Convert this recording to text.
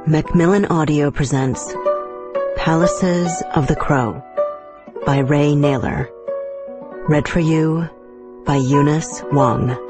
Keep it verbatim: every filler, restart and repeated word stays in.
Macmillan Audio presents Palaces of the Crow by Ray Naylor. Read for you by Eunice Wong.